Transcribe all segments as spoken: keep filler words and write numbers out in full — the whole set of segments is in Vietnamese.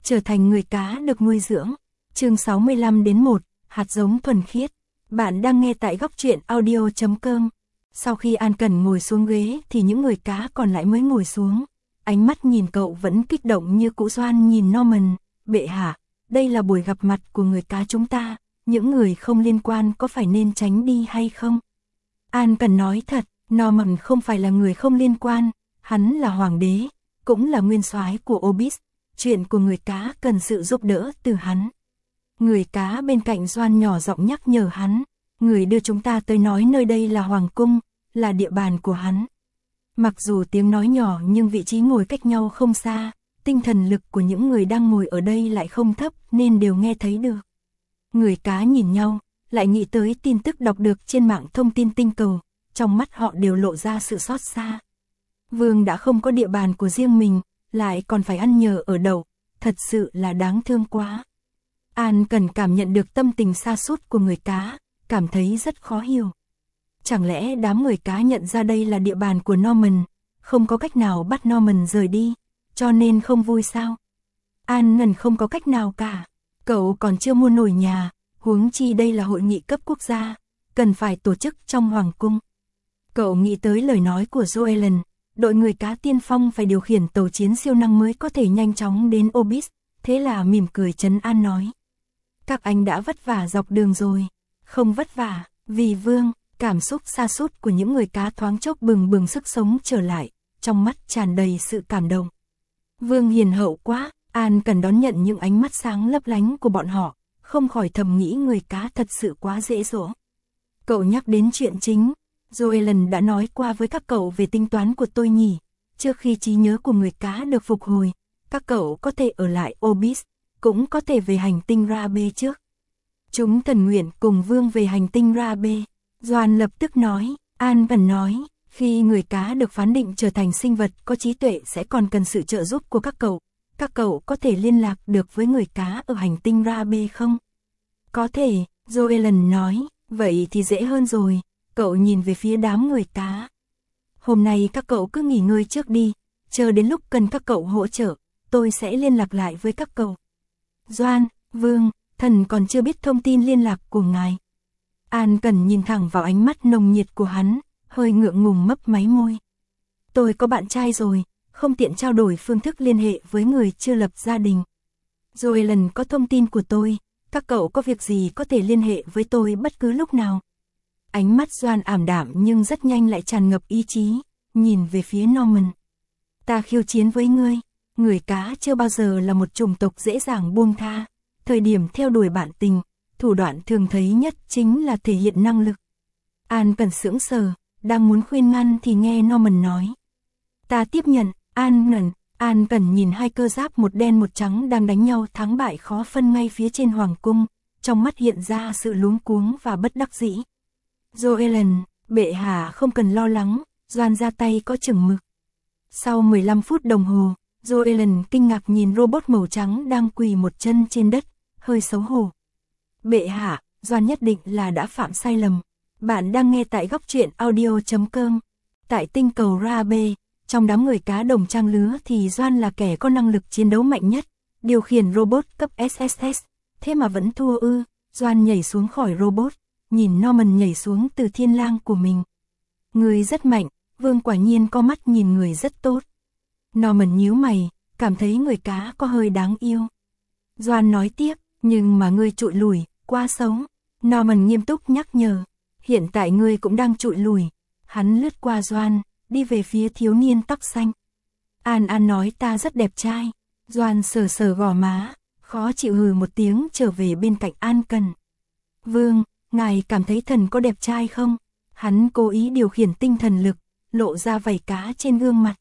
trở thành người cá được nuôi dưỡng. Chương sáu mươi lăm đến một, hạt giống thuần khiết. Bạn đang nghe tại góc truyện audio chấm com. Sau khi An Cần ngồi xuống ghế thì những người cá còn lại mới ngồi xuống. Ánh mắt nhìn cậu vẫn kích động như cũ. Doan nhìn Norman, bệ hạ, đây là buổi gặp mặt của người cá chúng ta, những người không liên quan có phải nên tránh đi hay không? An Cần nói thật, Norman không phải là người không liên quan, hắn là hoàng đế, cũng là nguyên soái của Obis, chuyện của người cá cần sự giúp đỡ từ hắn. Người cá bên cạnh Doan nhỏ giọng nhắc nhở hắn, người đưa chúng ta tới nói nơi đây là hoàng cung, là địa bàn của hắn. Mặc dù tiếng nói nhỏ nhưng vị trí ngồi cách nhau không xa, tinh thần lực của những người đang ngồi ở đây lại không thấp nên đều nghe thấy được. Người cá nhìn nhau, lại nghĩ tới tin tức đọc được trên mạng thông tin tinh cầu, trong mắt họ đều lộ ra sự xót xa. Vương đã không có địa bàn của riêng mình, lại còn phải ăn nhờ ở đậu, thật sự là đáng thương quá. An Cần cảm nhận được tâm tình sa sút của người cá, cảm thấy rất khó hiểu. Chẳng lẽ đám người cá nhận ra đây là địa bàn của Norman, không có cách nào bắt Norman rời đi, cho nên không vui sao? An Nần không có cách nào cả, cậu còn chưa mua nổi nhà, huống chi đây là hội nghị cấp quốc gia, cần phải tổ chức trong hoàng cung. Cậu nghĩ tới lời nói của Joellen, đội người cá tiên phong phải điều khiển tàu chiến siêu năng mới có thể nhanh chóng đến Obis, thế là mỉm cười trấn an nói. Các anh đã vất vả dọc đường rồi, không vất vả, vì Vương. Cảm xúc sa sút của những người cá thoáng chốc bừng bừng sức sống trở lại, trong mắt tràn đầy sự cảm động. Vương hiền hậu quá, An Cần đón nhận những ánh mắt sáng lấp lánh của bọn họ, không khỏi thầm nghĩ người cá thật sự quá dễ dỗ. Cậu nhắc đến chuyện chính, Joellen đã nói qua với các cậu về tính toán của tôi nhỉ, trước khi trí nhớ của người cá được phục hồi, các cậu có thể ở lại Obis, cũng có thể về hành tinh Rabe trước. Chúng thần nguyện cùng Vương về hành tinh Rabe. Doan lập tức nói, An Cần nói, khi người cá được phán định trở thành sinh vật có trí tuệ sẽ còn cần sự trợ giúp của các cậu. Các cậu có thể liên lạc được với người cá ở hành tinh Rabe không? Có thể, Joellen nói, vậy thì dễ hơn rồi, cậu nhìn về phía đám người cá. Hôm nay các cậu cứ nghỉ ngơi trước đi, chờ đến lúc cần các cậu hỗ trợ, tôi sẽ liên lạc lại với các cậu. Doan, Vương, thần còn chưa biết thông tin liên lạc của ngài. An Cần nhìn thẳng vào ánh mắt nồng nhiệt của hắn, hơi ngượng ngùng mấp máy môi. Tôi có bạn trai rồi, không tiện trao đổi phương thức liên hệ với người chưa lập gia đình. Joellen có thông tin của tôi, các cậu có việc gì có thể liên hệ với tôi bất cứ lúc nào. Ánh mắt Doan ảm đạm nhưng rất nhanh lại tràn ngập ý chí, nhìn về phía Norman. Ta khiêu chiến với ngươi, người cá chưa bao giờ là một chủng tộc dễ dàng buông tha, thời điểm theo đuổi bạn tình. Thủ đoạn thường thấy nhất chính là thể hiện năng lực. An Cần sững sờ, đang muốn khuyên ngăn thì nghe Norman nói. Ta tiếp nhận, An Cần. An Cần nhìn hai cơ giáp một đen một trắng đang đánh nhau thắng bại khó phân ngay phía trên hoàng cung, trong mắt hiện ra sự luống cuống và bất đắc dĩ. Joellen, bệ hạ không cần lo lắng, Doan ra tay có chừng mực. Sau mười lăm phút đồng hồ, Joellen kinh ngạc nhìn robot màu trắng đang quỳ một chân trên đất, hơi xấu hổ. Bệ hạ, Doan nhất định là đã phạm sai lầm. Bạn đang nghe tại góc truyện audio chấm com. Tại tinh cầu Rabe, trong đám người cá đồng trang lứa thì Doan là kẻ có năng lực chiến đấu mạnh nhất, điều khiển robot cấp ét ét ét, thế mà vẫn thua ư. Doan nhảy xuống khỏi robot, nhìn Norman nhảy xuống từ thiên lang của mình. Người rất mạnh, Vương quả nhiên có mắt nhìn người rất tốt. Norman nhíu mày, cảm thấy người cá có hơi đáng yêu. Doan nói tiếp, nhưng mà ngươi trụi lùi, quá xấu. Norman nghiêm túc nhắc nhở, hiện tại ngươi cũng đang trụi lùi. Hắn lướt qua Doan, đi về phía thiếu niên tóc xanh. An An nói ta rất đẹp trai. Doan sờ sờ gò má, khó chịu hừ một tiếng trở về bên cạnh An Cần. Vương, ngài cảm thấy thần có đẹp trai không? Hắn cố ý điều khiển tinh thần lực, lộ ra vảy cá trên gương mặt.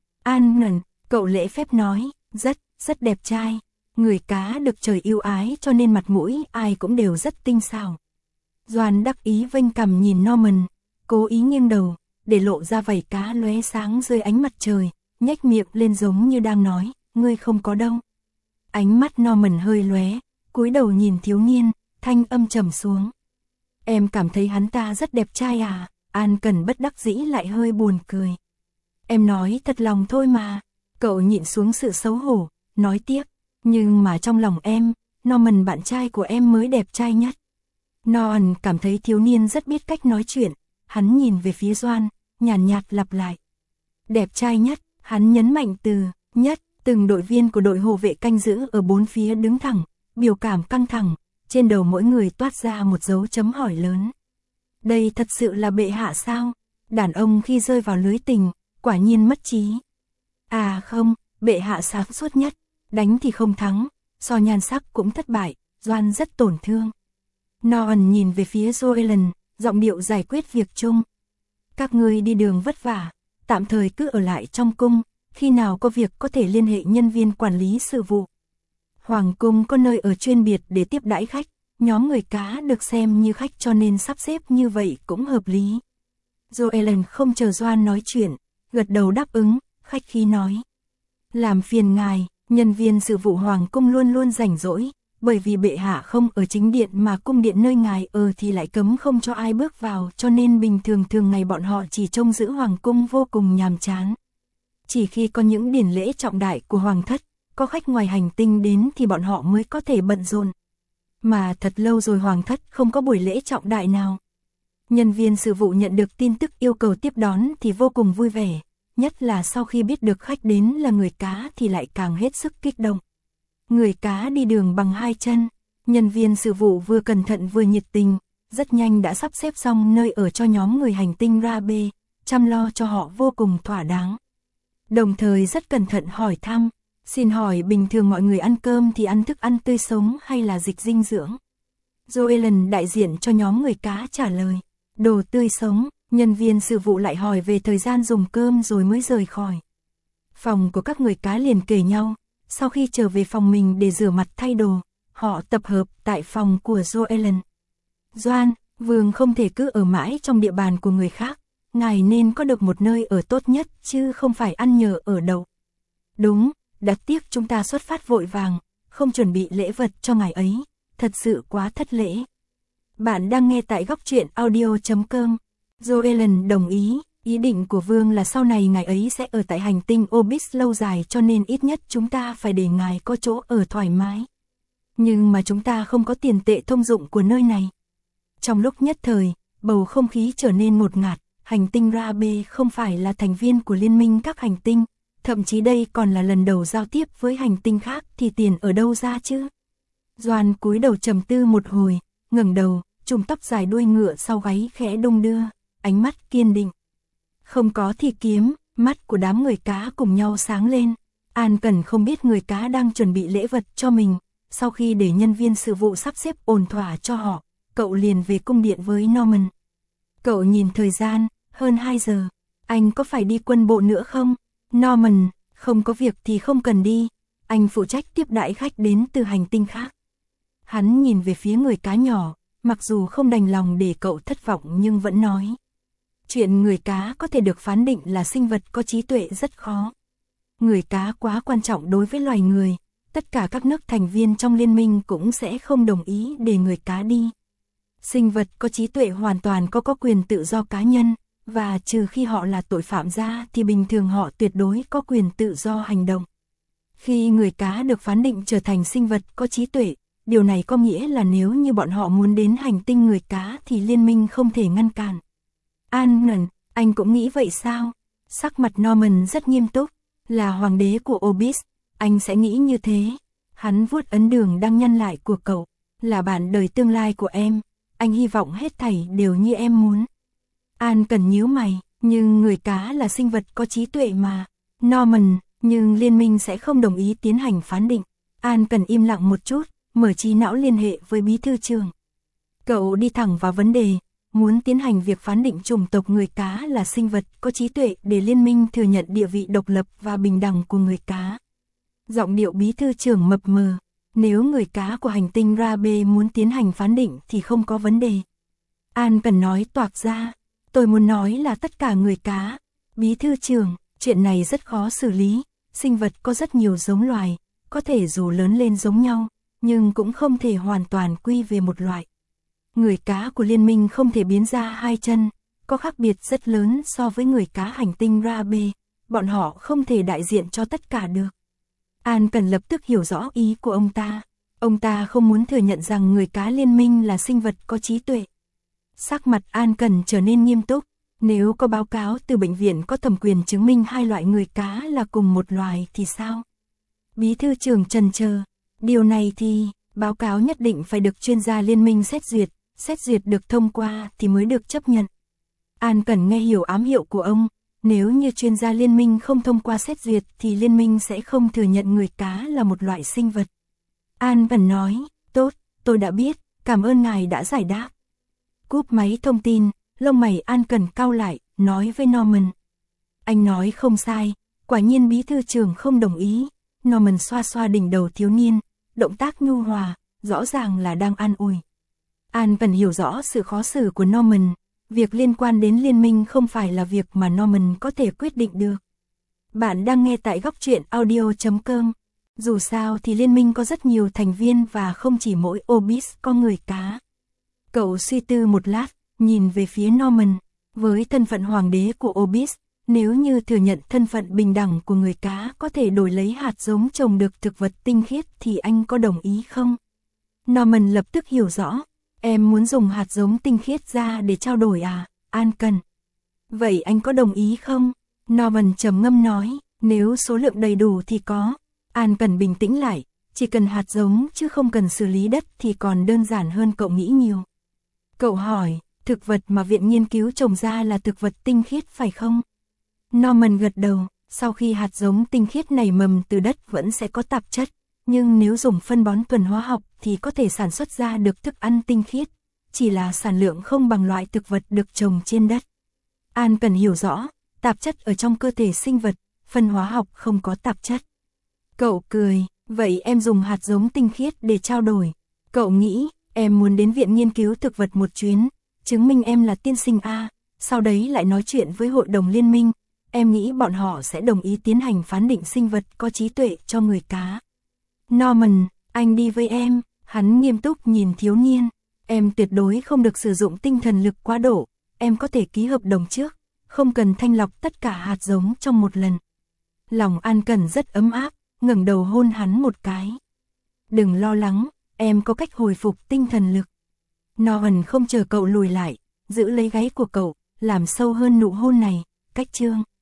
An Ngẩn, cậu lễ phép nói, rất, rất đẹp trai. Người cá được trời yêu ái cho nên mặt mũi ai cũng đều rất tinh xảo. Doan đắc ý vênh cằm nhìn Norman, cố ý nghiêng đầu, để lộ ra vảy cá lóe sáng dưới ánh mặt trời, nhếch miệng lên giống như đang nói, ngươi không có đâu. Ánh mắt Norman hơi lóe, cúi đầu nhìn thiếu niên, thanh âm trầm xuống. Em cảm thấy hắn ta rất đẹp trai à? An Cần bất đắc dĩ lại hơi buồn cười. Em nói thật lòng thôi mà. Cậu nhịn xuống sự xấu hổ, nói tiếp. Nhưng mà trong lòng em, Norman bạn trai của em mới đẹp trai nhất. Norman cảm thấy thiếu niên rất biết cách nói chuyện, hắn nhìn về phía Doan, nhàn nhạt, nhạt lặp lại. Đẹp trai nhất, hắn nhấn mạnh từ nhất, từng đội viên của đội hộ vệ canh giữ ở bốn phía đứng thẳng, biểu cảm căng thẳng, trên đầu mỗi người toát ra một dấu chấm hỏi lớn. Đây thật sự là bệ hạ sao? Đàn ông khi rơi vào lưới tình, quả nhiên mất trí. À không, bệ hạ sáng suốt nhất, đánh thì không thắng, so nhan sắc cũng thất bại, Doan rất tổn thương. Norman nhìn về phía Joellen, giọng điệu giải quyết việc chung. Các ngươi đi đường vất vả, tạm thời cứ ở lại trong cung, khi nào có việc có thể liên hệ nhân viên quản lý sự vụ. Hoàng cung có nơi ở chuyên biệt để tiếp đãi khách, nhóm người cá được xem như khách cho nên sắp xếp như vậy cũng hợp lý. Joellen không chờ Doan nói chuyện, gật đầu đáp ứng, khách khí nói. Làm phiền ngài, nhân viên sự vụ Hoàng cung luôn luôn rảnh rỗi, bởi vì bệ hạ không ở chính điện mà cung điện nơi ngài ở thì lại cấm không cho ai bước vào, cho nên bình thường thường ngày bọn họ chỉ trông giữ Hoàng cung vô cùng nhàm chán. Chỉ khi có những điển lễ trọng đại của Hoàng thất, có khách ngoài hành tinh đến thì bọn họ mới có thể bận rộn. Mà thật lâu rồi Hoàng thất không có buổi lễ trọng đại nào. Nhân viên sự vụ nhận được tin tức yêu cầu tiếp đón thì vô cùng vui vẻ, nhất là sau khi biết được khách đến là người cá thì lại càng hết sức kích động. Người cá đi đường bằng hai chân, nhân viên sự vụ vừa cẩn thận vừa nhiệt tình, rất nhanh đã sắp xếp xong nơi ở cho nhóm người hành tinh Rabe, chăm lo cho họ vô cùng thỏa đáng. Đồng thời rất cẩn thận hỏi thăm, xin hỏi bình thường mọi người ăn cơm thì ăn thức ăn tươi sống hay là dịch dinh dưỡng? Joellen đại diện cho nhóm người cá trả lời, đồ tươi sống, nhân viên sự vụ lại hỏi về thời gian dùng cơm rồi mới rời khỏi. Phòng của các người cá liền kề nhau, sau khi trở về phòng mình để rửa mặt thay đồ, họ tập hợp tại phòng của Joellen. Doan, vương không thể cứ ở mãi trong địa bàn của người khác, ngài nên có được một nơi ở tốt nhất chứ không phải ăn nhờ ở đậu. Đúng, đáng tiếc chúng ta xuất phát vội vàng, không chuẩn bị lễ vật cho ngài ấy, thật sự quá thất lễ. Bạn đang nghe tại góc truyện audio chấm com. Joellen đồng ý, ý định của vương là sau này ngài ấy sẽ ở tại hành tinh Obis lâu dài cho nên ít nhất chúng ta phải để ngài có chỗ ở thoải mái. Nhưng mà chúng ta không có tiền tệ thông dụng của nơi này. Trong lúc nhất thời, bầu không khí trở nên ngột ngạt, hành tinh Rabe không phải là thành viên của liên minh các hành tinh, thậm chí đây còn là lần đầu giao tiếp với hành tinh khác thì tiền ở đâu ra chứ? Doan cúi đầu trầm tư một hồi, ngẩng đầu, chùm tóc dài đuôi ngựa sau gáy khẽ đung đưa, ánh mắt kiên định. Không có thì kiếm, mắt của đám người cá cùng nhau sáng lên. An Cẩn không biết người cá đang chuẩn bị lễ vật cho mình, sau khi để nhân viên sự vụ sắp xếp ổn thỏa cho họ, cậu liền về cung điện với Norman. Cậu nhìn thời gian, hơn hai giờ, anh có phải đi quân bộ nữa không? Norman, không có việc thì không cần đi, anh phụ trách tiếp đãi khách đến từ hành tinh khác. Hắn nhìn về phía người cá nhỏ, mặc dù không đành lòng để cậu thất vọng nhưng vẫn nói. Chuyện người cá có thể được phán định là sinh vật có trí tuệ rất khó. Người cá quá quan trọng đối với loài người, tất cả các nước thành viên trong liên minh cũng sẽ không đồng ý để người cá đi. Sinh vật có trí tuệ hoàn toàn có có quyền tự do cá nhân, và trừ khi họ là tội phạm ra thì bình thường họ tuyệt đối có quyền tự do hành động. Khi người cá được phán định trở thành sinh vật có trí tuệ, điều này có nghĩa là nếu như bọn họ muốn đến hành tinh người cá thì liên minh không thể ngăn cản. An, anh cũng nghĩ vậy sao? Sắc mặt Norman rất nghiêm túc, là hoàng đế của Obis, anh sẽ nghĩ như thế. Hắn vuốt ấn đường đang nhăn lại của cậu, là bạn đời tương lai của em, anh hy vọng hết thảy đều như em muốn. An cần nhíu mày, nhưng người cá là sinh vật có trí tuệ mà. Norman, nhưng liên minh sẽ không đồng ý tiến hành phán định. An cần im lặng một chút, mở trí não liên hệ với bí thư trưởng. Cậu đi thẳng vào vấn đề, muốn tiến hành việc phán định chủng tộc người cá là sinh vật có trí tuệ để liên minh thừa nhận địa vị độc lập và bình đẳng của người cá. Giọng điệu bí thư trưởng mập mờ, nếu người cá của hành tinh Rabe muốn tiến hành phán định thì không có vấn đề. An cần nói toạc ra, tôi muốn nói là tất cả người cá. Bí thư trưởng, chuyện này rất khó xử lý, sinh vật có rất nhiều giống loài, có thể dù lớn lên giống nhau, nhưng cũng không thể hoàn toàn quy về một loại. Người cá của liên minh không thể biến ra hai chân, có khác biệt rất lớn so với người cá hành tinh Rabe, bọn họ không thể đại diện cho tất cả được. An Cẩn lập tức hiểu rõ ý của ông ta. Ông ta không muốn thừa nhận rằng người cá liên minh là sinh vật có trí tuệ. Sắc mặt An Cẩn trở nên nghiêm túc. Nếu có báo cáo từ bệnh viện có thẩm quyền chứng minh hai loại người cá là cùng một loài thì sao? Bí thư trưởng trần chờ. Điều này thì, báo cáo nhất định phải được chuyên gia liên minh xét duyệt, xét duyệt được thông qua thì mới được chấp nhận. An Cẩn nghe hiểu ám hiệu của ông. Nếu như chuyên gia liên minh không thông qua xét duyệt thì liên minh sẽ không thừa nhận người cá là một loại sinh vật. An Cẩn nói, tốt, tôi đã biết, cảm ơn ngài đã giải đáp. Cúp máy thông tin, lông mày An Cẩn cau lại, nói với Norman. Anh nói không sai, quả nhiên bí thư trưởng không đồng ý. Norman xoa xoa đỉnh đầu thiếu niên, động tác nhu hòa, rõ ràng là đang an ủi. An Cẩn hiểu rõ sự khó xử của Norman. Việc liên quan đến liên minh không phải là việc mà Norman có thể quyết định được. Bạn đang nghe tại góc truyện audio chấm com. Dù sao thì liên minh có rất nhiều thành viên và không chỉ mỗi Obis có người cá. Cậu suy tư một lát, nhìn về phía Norman. Với thân phận hoàng đế của Obis, nếu như thừa nhận thân phận bình đẳng của người cá có thể đổi lấy hạt giống trồng được thực vật tinh khiết thì anh có đồng ý không? Norman lập tức hiểu rõ. Em muốn dùng hạt giống tinh khiết ra để trao đổi à, An Cẩn? Vậy anh có đồng ý không? Norman trầm ngâm nói, nếu số lượng đầy đủ thì có. An Cẩn bình tĩnh lại, chỉ cần hạt giống chứ không cần xử lý đất thì còn đơn giản hơn cậu nghĩ nhiều. Cậu hỏi, thực vật mà viện nghiên cứu trồng ra là thực vật tinh khiết phải không? Norman gật đầu, sau khi hạt giống tinh khiết nảy mầm từ đất vẫn sẽ có tạp chất. Nhưng nếu dùng phân bón thuần hóa học thì có thể sản xuất ra được thức ăn tinh khiết, chỉ là sản lượng không bằng loại thực vật được trồng trên đất. An Cẩn hiểu rõ, tạp chất ở trong cơ thể sinh vật, phân hóa học không có tạp chất. Cậu cười, vậy em dùng hạt giống tinh khiết để trao đổi. Cậu nghĩ, em muốn đến viện nghiên cứu thực vật một chuyến, chứng minh em là tiên sinh A, sau đấy lại nói chuyện với hội đồng liên minh. Em nghĩ bọn họ sẽ đồng ý tiến hành phán định sinh vật có trí tuệ cho người cá. Norman, anh đi với em, hắn nghiêm túc nhìn thiếu niên. Em tuyệt đối không được sử dụng tinh thần lực quá độ, em có thể ký hợp đồng trước, không cần thanh lọc tất cả hạt giống trong một lần. Lòng An Cẩn rất ấm áp, ngẩng đầu hôn hắn một cái. Đừng lo lắng, em có cách hồi phục tinh thần lực. Norman không chờ cậu lùi lại, giữ lấy gáy của cậu, làm sâu hơn nụ hôn này, cách chương.